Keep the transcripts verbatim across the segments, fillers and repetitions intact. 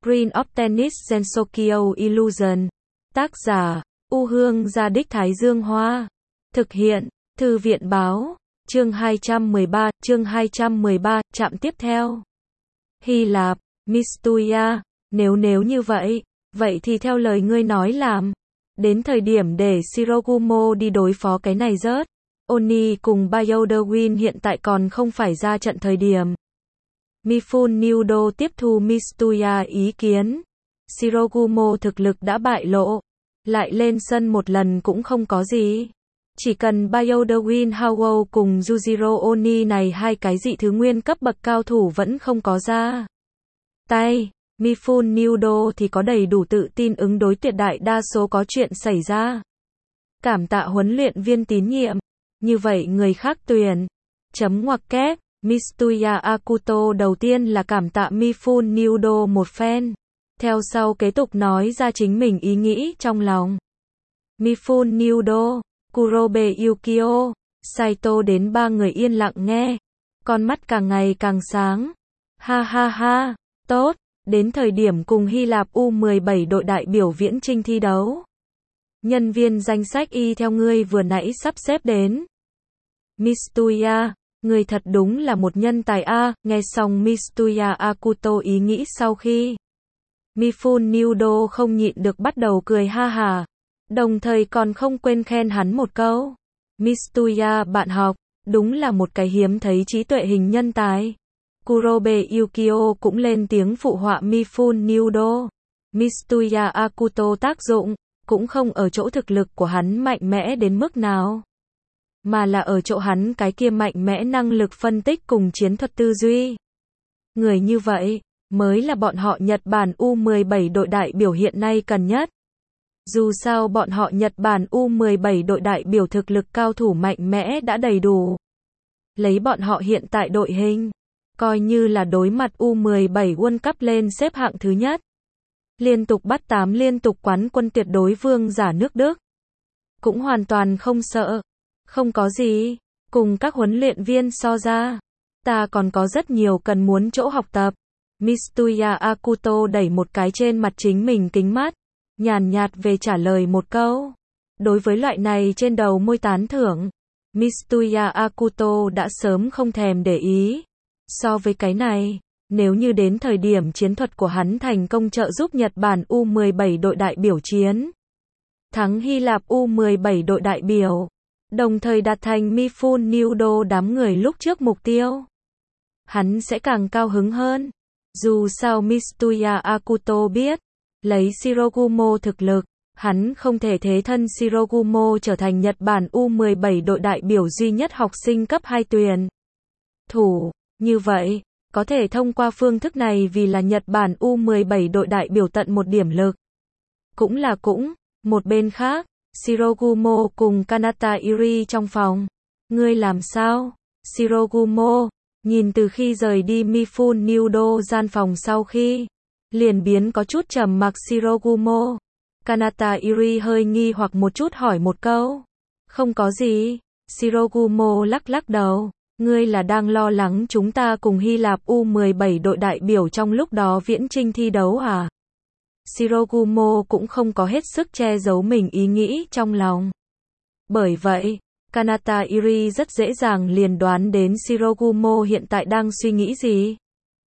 Green of Tennis Gensokyo Illusion. Tác giả, U Hương Gia Đích Thái Dương Hoa. Thực hiện, Thư viện Báo. Chương hai trăm mười ba, chương hai trăm mười ba, trạm tiếp theo. Hy Lạp, Mistuia, nếu nếu như vậy, vậy thì theo lời ngươi nói làm. Đến thời điểm để Shirogumo đi đối phó cái này rớt. Oni cùng Bayodawin hiện tại còn không phải ra trận thời điểm. Mifune Nudo tiếp thu Mistuia ý kiến. Shirogumo thực lực đã bại lộ. Lại lên sân một lần cũng không có gì. Chỉ cần Bayodawin Hawo cùng Yujiro Oni này hai cái dị thứ nguyên cấp bậc cao thủ vẫn không có ra tay, Mifune Nudo thì có đầy đủ tự tin ứng đối tuyệt đại đa số có chuyện xảy ra. Cảm tạ huấn luyện viên tín nhiệm. Như vậy người khác tuyển. Chấm ngoặc kép, Mitsuya Akuto đầu tiên là cảm tạ Mifune Nudo một phen. Theo sau kế tục nói ra chính mình ý nghĩ trong lòng. Mifune Nudo, Kurobe Yukio, Saito đến ba người yên lặng nghe. Con mắt càng ngày càng sáng. Ha ha ha, tốt, đến thời điểm cùng Hy Lạp U mười bảy đội đại biểu viễn chinh thi đấu. Nhân viên danh sách y theo ngươi vừa nãy sắp xếp đến. Mitsuya, người thật đúng là một nhân tài a. Nghe xong Mitsuya Akuto ý nghĩ sau khi Mifune Nudo không nhịn được bắt đầu cười ha hả. Đồng thời còn không quên khen hắn một câu. Mitsuya bạn học, đúng là một cái hiếm thấy trí tuệ hình nhân tài. Kurobe Yukio cũng lên tiếng phụ họa Mifune Nudo. Mitsuya Akuto tác dụng, cũng không ở chỗ thực lực của hắn mạnh mẽ đến mức nào. Mà là ở chỗ hắn cái kia mạnh mẽ năng lực phân tích cùng chiến thuật tư duy. Người như vậy, mới là bọn họ Nhật Bản U mười bảy đội đại biểu hiện nay cần nhất. Dù sao bọn họ Nhật Bản U mười bảy đội đại biểu thực lực cao thủ mạnh mẽ đã đầy đủ. Lấy bọn họ hiện tại đội hình, coi như là đối mặt U mười bảy World Cup lên xếp hạng thứ nhất. Liên tục bắt tám liên tục quán quân tuyệt đối vương giả nước Đức. Cũng hoàn toàn không sợ. Không có gì. Cùng các huấn luyện viên so ra, ta còn có rất nhiều cần muốn chỗ học tập. Mitsuya Akuto đẩy một cái trên mặt chính mình kính mắt. Nhàn nhạt về trả lời một câu. Đối với loại này trên đầu môi tán thưởng, Mitsuya Akuto đã sớm không thèm để ý. So với cái này, nếu như đến thời điểm chiến thuật của hắn thành công trợ giúp Nhật Bản U mười bảy đội đại biểu chiến thắng Hy Lạp U mười bảy đội đại biểu, đồng thời đạt thành Mifune Nudo đám người lúc trước mục tiêu, hắn sẽ càng cao hứng hơn. Dù sao Mitsuya Akuto biết, lấy Shirogumo thực lực, hắn không thể thế thân Shirogumo trở thành Nhật Bản U mười bảy đội đại biểu duy nhất học sinh cấp hai tuyển thủ. Như vậy, có thể thông qua phương thức này vì là Nhật Bản U mười bảy đội đại biểu tận một điểm lực. Cũng là cũng, một bên khác, Shirogumo cùng Kanata Iri trong phòng. Ngươi làm sao? Shirogumo, nhìn từ khi rời đi Mifune Nudo gian phòng sau khi, liền biến có chút trầm mặc Shirogumo. Kanata Iri hơi nghi hoặc một chút hỏi một câu. Không có gì. Shirogumo lắc lắc đầu. Ngươi là đang lo lắng chúng ta cùng Hy Lạp U mười bảy đội đại biểu trong lúc đó viễn chinh thi đấu à? Shirogumo cũng không có hết sức che giấu mình ý nghĩ trong lòng. Bởi vậy, Kanata Iri rất dễ dàng liền đoán đến Shirogumo hiện tại đang suy nghĩ gì.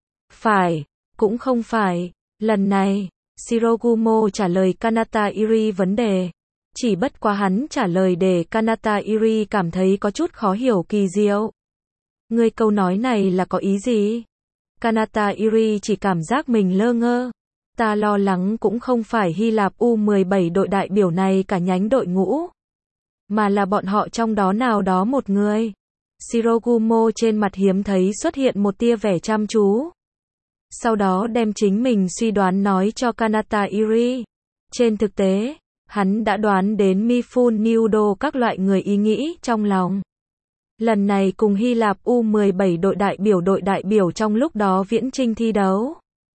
Phải, cũng không phải. Lần này, Shirogumo trả lời Kanata Iri vấn đề. Chỉ bất quá hắn trả lời để Kanata Iri cảm thấy có chút khó hiểu kỳ diệu. Ngươi câu nói này là có ý gì? Kanata Iri chỉ cảm giác mình lơ ngơ. Ta lo lắng cũng không phải Hy Lạp U mười bảy đội đại biểu này cả nhánh đội ngũ, mà là bọn họ trong đó nào đó một người. Shirogumo trên mặt hiếm thấy xuất hiện một tia vẻ chăm chú. Sau đó đem chính mình suy đoán nói cho Kanata Iri. Trên thực tế, hắn đã đoán đến Mifune Nudo các loại người ý nghĩ trong lòng. Lần này cùng Hy Lạp U mười bảy đội đại biểu đội đại biểu trong lúc đó viễn chinh thi đấu.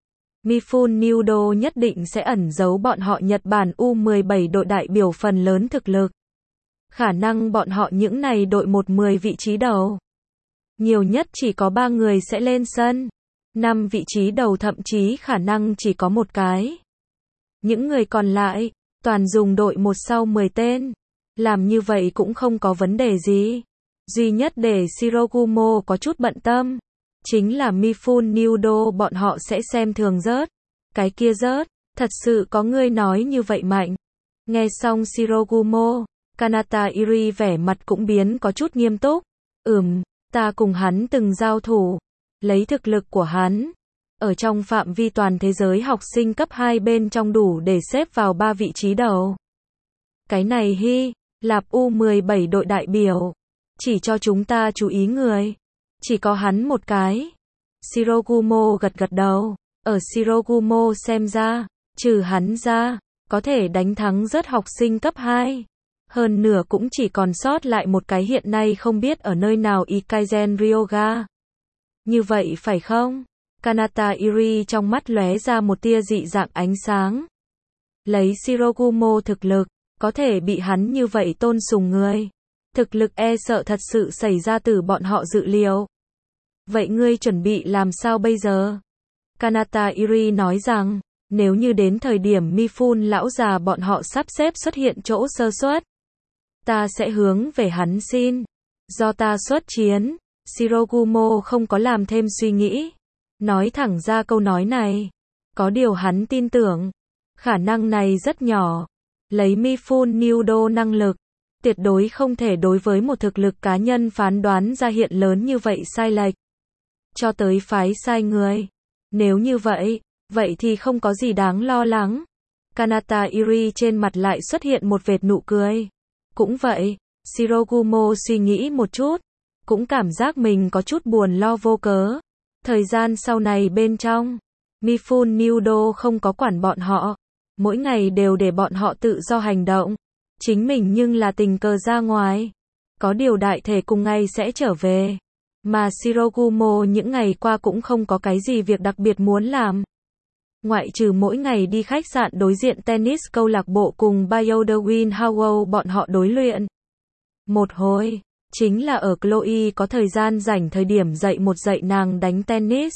Mifune Nudo nhất định sẽ ẩn giấu bọn họ Nhật Bản U mười bảy đội đại biểu phần lớn thực lực. Khả năng bọn họ những này đội một mười vị trí đầu. Nhiều nhất chỉ có ba người sẽ lên sân. Năm vị trí đầu thậm chí khả năng chỉ có một cái. Những người còn lại, toàn dùng đội một sau mười tên. Làm như vậy cũng không có vấn đề gì. Duy nhất để Shirogumo có chút bận tâm, chính là Mifune Nudo bọn họ sẽ xem thường rớt. Cái kia rớt, thật sự có người nói như vậy mạnh. Nghe xong Shirogumo, Kanata Iri vẻ mặt cũng biến có chút nghiêm túc. Ừm, ta cùng hắn từng giao thủ. Lấy thực lực của hắn, ở trong phạm vi toàn thế giới học sinh cấp hai bên trong đủ để xếp vào ba vị trí đầu. Cái này Hy Lạp U mười bảy đội đại biểu, chỉ cho chúng ta chú ý người. Chỉ có hắn một cái. Shirogumo gật gật đầu. Ở Shirogumo xem ra, trừ hắn ra, có thể đánh thắng rớt học sinh cấp hai. Hơn nửa cũng chỉ còn sót lại một cái hiện nay không biết ở nơi nào Ikaizen Ryoga. Như vậy phải không? Kanata Iri trong mắt lóe ra một tia dị dạng ánh sáng. Lấy Shirogumo thực lực, có thể bị hắn như vậy tôn sùng người. Thực lực e sợ thật sự xảy ra từ bọn họ dự liệu. Vậy ngươi chuẩn bị làm sao bây giờ? Kanata Iri nói rằng, nếu như đến thời điểm Mifune lão già bọn họ sắp xếp xuất hiện chỗ sơ suất, ta sẽ hướng về hắn xin. Do ta xuất chiến. Shirogumo không có làm thêm suy nghĩ. Nói thẳng ra câu nói này. Có điều hắn tin tưởng. Khả năng này rất nhỏ. Lấy Mifune Nudo năng lực. Tuyệt đối không thể đối với một thực lực cá nhân phán đoán ra hiện lớn như vậy sai lệch. Cho tới phái sai người. Nếu như vậy, vậy thì không có gì đáng lo lắng. Kanata Iri trên mặt lại xuất hiện một vệt nụ cười. Cũng vậy, Shirogumo suy nghĩ một chút. Cũng cảm giác mình có chút buồn lo vô cớ. Thời gian sau này bên trong, Mifune Nudo không có quản bọn họ. Mỗi ngày đều để bọn họ tự do hành động. Chính mình nhưng là tình cờ ra ngoài. Có điều đại thể cùng ngày sẽ trở về. Mà Shirogumo những ngày qua cũng không có cái gì việc đặc biệt muốn làm. Ngoại trừ mỗi ngày đi khách sạn đối diện tennis câu lạc bộ cùng Bayodewin Howell bọn họ đối luyện. Một hồi, chính là ở Chloe có thời gian rảnh thời điểm dạy một dạy nàng đánh tennis.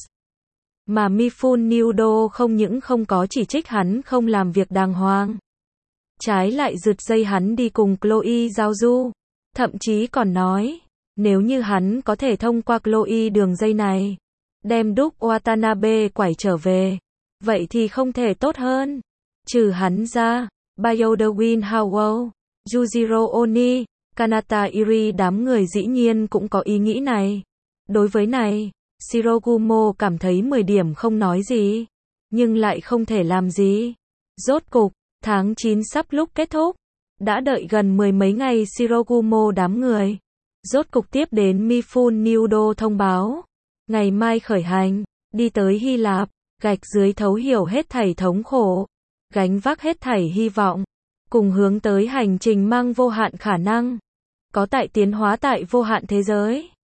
Mà Mifune Nudo không những không có chỉ trích hắn không làm việc đàng hoàng. Trái lại rượt dây hắn đi cùng Chloe giao du. Thậm chí còn nói, nếu như hắn có thể thông qua Chloe đường dây này, đem Duke Watanabe quải trở về, vậy thì không thể tốt hơn. Trừ hắn ra, Bayodewin Howell, Yujiro Oni, Kanata Iri đám người dĩ nhiên cũng có ý nghĩ này. Đối với này, Shirogumo cảm thấy mười điểm không nói gì, nhưng lại không thể làm gì. Rốt cục, tháng chín sắp lúc kết thúc. Đã đợi gần mười mấy ngày Shirogumo đám người. Rốt cục tiếp đến Mifune Nudo thông báo. Ngày mai khởi hành, đi tới Hy Lạp, gạch dưới thấu hiểu hết thảy thống khổ, gánh vác hết thảy hy vọng, cùng hướng tới hành trình mang vô hạn khả năng. Có tại tiến hóa tại vô hạn thế giới.